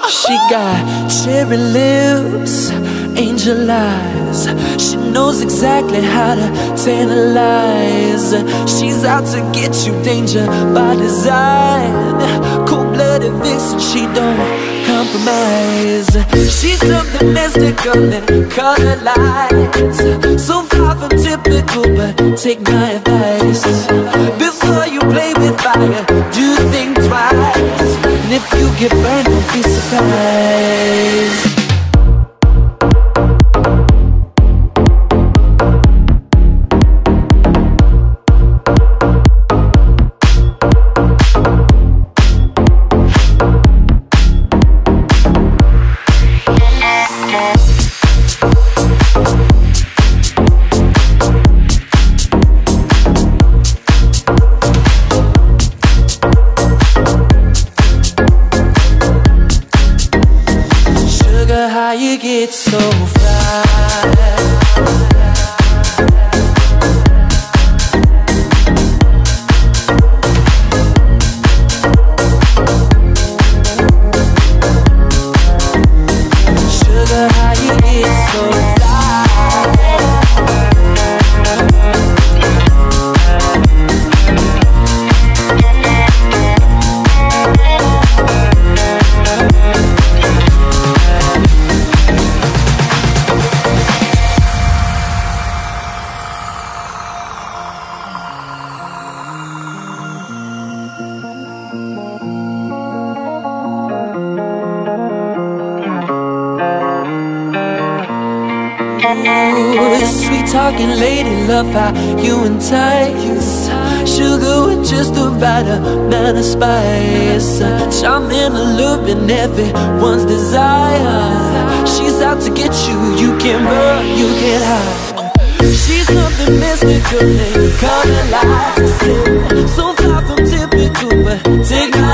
She got cherry lips, angel eyes. She knows exactly how to tantalize. She's out to get you, danger by design. Cold-blooded vixen, she don't compromise. She's something mystical and color lights. So far from typical, but take my advice. Before you play with fire, do think twice. And if you get burned, don't be surprised. How you get so fly? Sugar, how you get so sweet talking lady, love how you entice. Sugar with just the right amount of spice. Charming, alluring, everyone's desire. She's out to get you, you can't run, you can't hide. She's something mystical and color lights. So far from typical, but take my